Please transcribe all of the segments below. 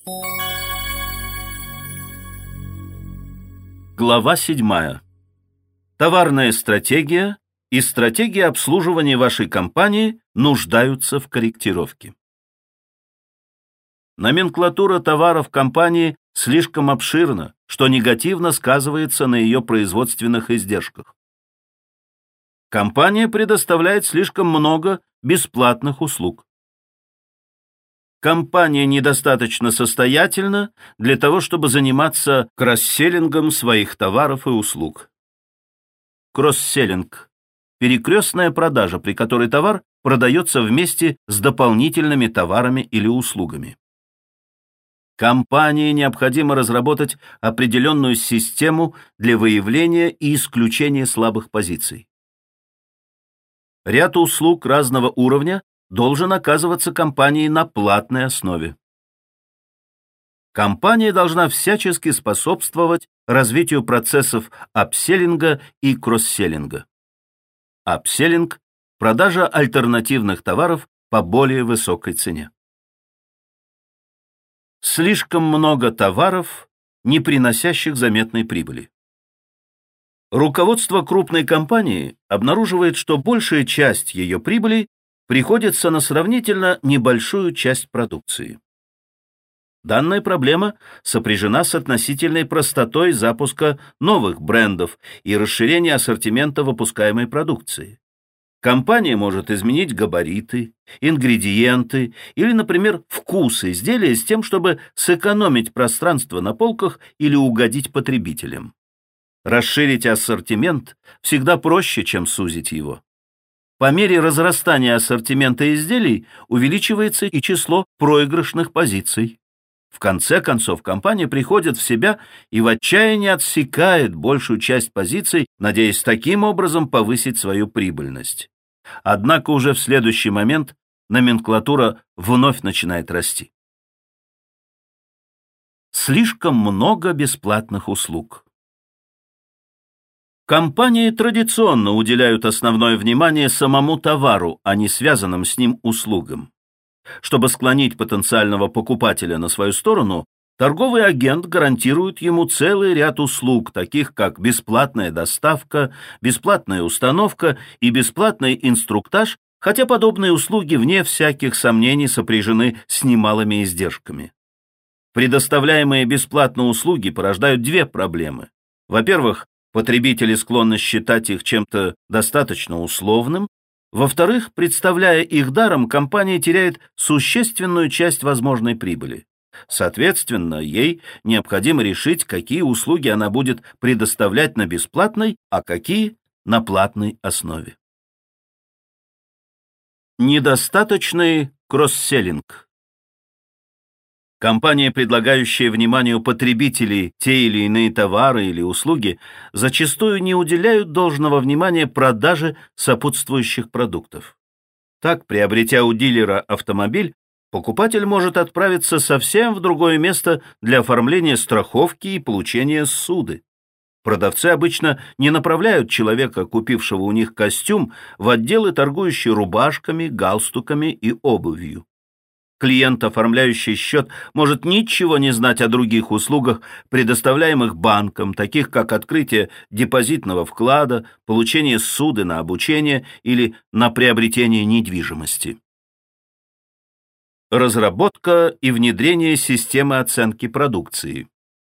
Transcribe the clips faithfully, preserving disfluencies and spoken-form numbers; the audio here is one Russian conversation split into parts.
Глава седьмая. Товарная стратегия и стратегия обслуживания вашей компании нуждаются в корректировке. Номенклатура товаров компании слишком обширна, что негативно сказывается на ее производственных издержках. Компания предоставляет слишком много бесплатных услуг. Компания недостаточно состоятельна для того, чтобы заниматься кросс-селлингом своих товаров и услуг. Кросс-селлинг – перекрестная продажа, при которой товар продается вместе с дополнительными товарами или услугами. Компании необходимо разработать определенную систему для выявления и исключения слабых позиций. Ряд услуг разного уровня должен оказываться компанией на платной основе. Компания должна всячески способствовать развитию процессов апселлинга и кросс-селлинга. Апселлинг – продажа альтернативных товаров по более высокой цене. Слишком много товаров, не приносящих заметной прибыли. Руководство крупной компании обнаруживает, что большая часть ее прибыли приходится на сравнительно небольшую часть продукции. Данная проблема сопряжена с относительной простотой запуска новых брендов и расширения ассортимента выпускаемой продукции. Компания может изменить габариты, ингредиенты или, например, вкус изделия с тем, чтобы сэкономить пространство на полках или угодить потребителям. Расширить ассортимент всегда проще, чем сузить его. По мере разрастания ассортимента изделий увеличивается и число проигрышных позиций. В конце концов, компания приходит в себя и в отчаянии отсекает большую часть позиций, надеясь таким образом повысить свою прибыльность. Однако уже в следующий момент номенклатура вновь начинает расти. Слишком много бесплатных услуг. Компании традиционно уделяют основное внимание самому товару, а не связанным с ним услугам. Чтобы склонить потенциального покупателя на свою сторону, торговый агент гарантирует ему целый ряд услуг, таких как бесплатная доставка, бесплатная установка и бесплатный инструктаж, хотя подобные услуги, вне всяких сомнений, сопряжены с немалыми издержками. Предоставляемые бесплатно услуги порождают две проблемы. Во-первых, потребители склонны считать их чем-то достаточно условным. Во-вторых, представляя их даром, компания теряет существенную часть возможной прибыли. Соответственно, ей необходимо решить, какие услуги она будет предоставлять на бесплатной, а какие на платной основе. Недостаточный кросс-селлинг. Компания, предлагающая вниманию потребителей те или иные товары или услуги, зачастую не уделяют должного внимания продаже сопутствующих продуктов. Так, приобретя у дилера автомобиль, покупатель может отправиться совсем в другое место для оформления страховки и получения ссуды. Продавцы обычно не направляют человека, купившего у них костюм, в отделы, торгующие рубашками, галстуками и обувью. Клиент, оформляющий счет, может ничего не знать о других услугах, предоставляемых банком, таких как открытие депозитного вклада, получение ссуды на обучение или на приобретение недвижимости. Разработка и внедрение системы оценки продукции.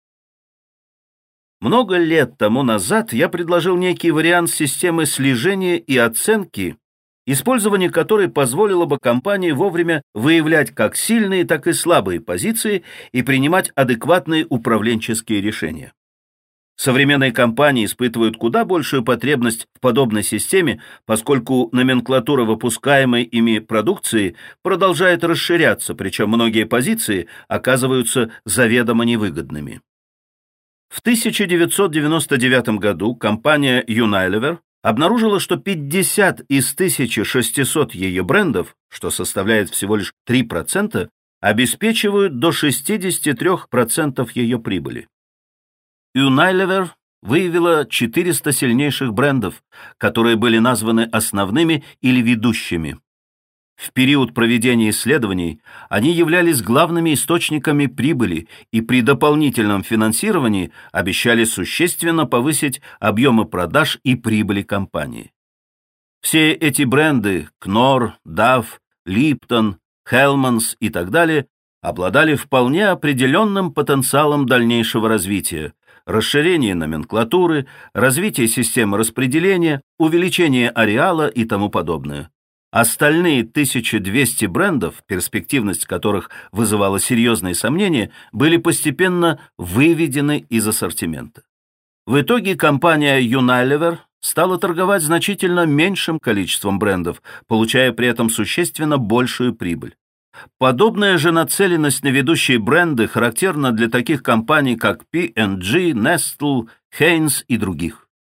Много лет тому назад я предложил некий вариант системы слежения и оценки, использование которой позволило бы компании вовремя выявлять как сильные, так и слабые позиции и принимать адекватные управленческие решения. Современные компании испытывают куда большую потребность в подобной системе, поскольку номенклатура выпускаемой ими продукции продолжает расширяться, причем многие позиции оказываются заведомо невыгодными. В тысяча девятьсот девяносто девятом году компания Unilever обнаружила, что пятьдесят из тысячи шестисот ее брендов, что составляет всего лишь три процента, обеспечивают до шестидесяти трёх процентов ее прибыли. Unilever выявила четыреста сильнейших брендов, которые были названы основными или ведущими. В период проведения исследований они являлись главными источниками прибыли и при дополнительном финансировании обещали существенно повысить объемы продаж и прибыли компании. Все эти бренды – Knorr, Dove, Lipton, Hellmann's и так далее – обладали вполне определенным потенциалом дальнейшего развития, расширения номенклатуры, развития системы распределения, увеличения ареала и тому подобное. Остальные тысяча двести брендов, перспективность которых вызывала серьезные сомнения, были постепенно выведены из ассортимента. В итоге компания Unilever стала торговать значительно меньшим количеством брендов, получая при этом существенно большую прибыль. Подобная же нацеленность на ведущие бренды характерна для таких компаний, как пи энд джи, Nestle, Heinz и других.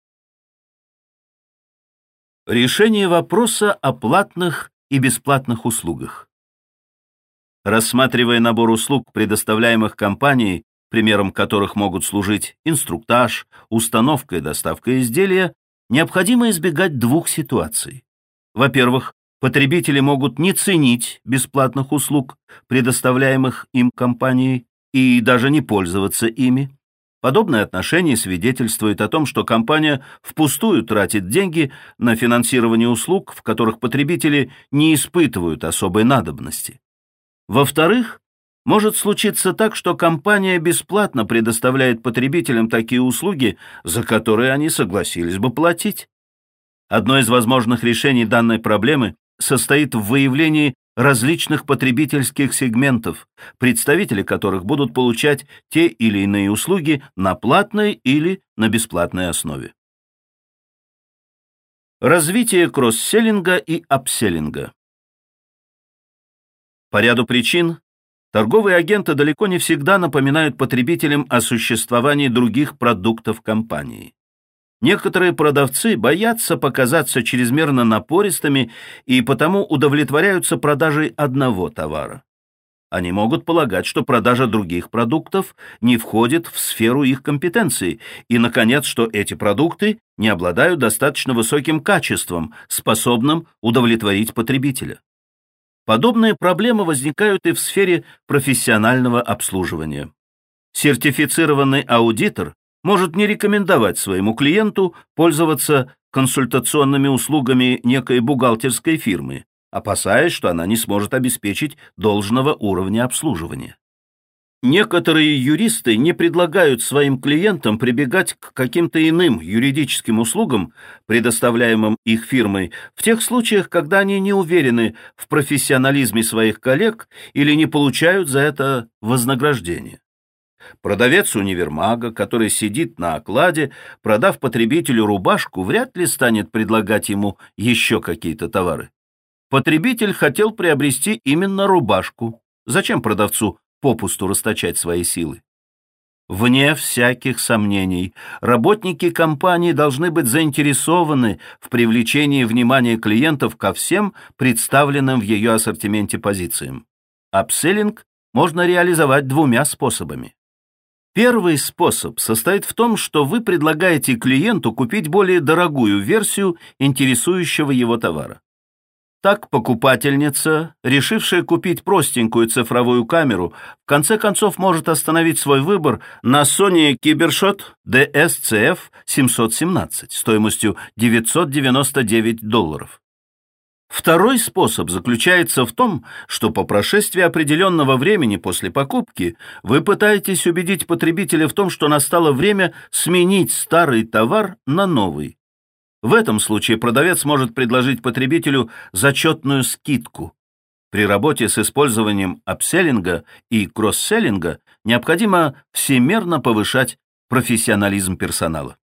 Решение вопроса о платных и бесплатных услугах. Рассматривая набор услуг, предоставляемых компанией, примером которых могут служить инструктаж, установка и доставка изделия, необходимо избегать двух ситуаций. Во-первых, потребители могут не ценить бесплатных услуг, предоставляемых им компанией, и даже не пользоваться ими. Подобное отношение свидетельствует о том, что компания впустую тратит деньги на финансирование услуг, в которых потребители не испытывают особой надобности. Во-вторых, может случиться так, что компания бесплатно предоставляет потребителям такие услуги, за которые они согласились бы платить. Одно из возможных решений данной проблемы состоит в выявлении различных потребительских сегментов, представители которых будут получать те или иные услуги на платной или на бесплатной основе. Развитие кросс-селлинга и апселлинга. По ряду причин торговые агенты далеко не всегда напоминают потребителям о существовании других продуктов компании. Некоторые продавцы боятся показаться чрезмерно напористыми и потому удовлетворяются продажей одного товара. Они могут полагать, что продажа других продуктов не входит в сферу их компетенции, и, наконец, что эти продукты не обладают достаточно высоким качеством, способным удовлетворить потребителя. Подобные проблемы возникают и в сфере профессионального обслуживания. Сертифицированный аудитор может не рекомендовать своему клиенту пользоваться консультационными услугами некой бухгалтерской фирмы, опасаясь, что она не сможет обеспечить должного уровня обслуживания. Некоторые юристы не предлагают своим клиентам прибегать к каким-то иным юридическим услугам, предоставляемым их фирмой, в тех случаях, когда они не уверены в профессионализме своих коллег или не получают за это вознаграждение. Продавец универмага, который сидит на окладе, продав потребителю рубашку, вряд ли станет предлагать ему еще какие-то товары. Потребитель хотел приобрести именно рубашку. Зачем продавцу попусту расточать свои силы? Вне всяких сомнений, работники компании должны быть заинтересованы в привлечении внимания клиентов ко всем представленным в ее ассортименте позициям. Апселлинг можно реализовать двумя способами. Первый способ состоит в том, что вы предлагаете клиенту купить более дорогую версию интересующего его товара. Так покупательница, решившая купить простенькую цифровую камеру, в конце концов может остановить свой выбор на Sony Cybershot ди эс си эф семьсот семнадцать стоимостью девятьсот девяносто девять долларов. Второй способ заключается в том, что по прошествии определенного времени после покупки вы пытаетесь убедить потребителя в том, что настало время сменить старый товар на новый. В этом случае продавец может предложить потребителю зачетную скидку. При работе с использованием апселлинга и кросс-селлинга необходимо всемерно повышать профессионализм персонала.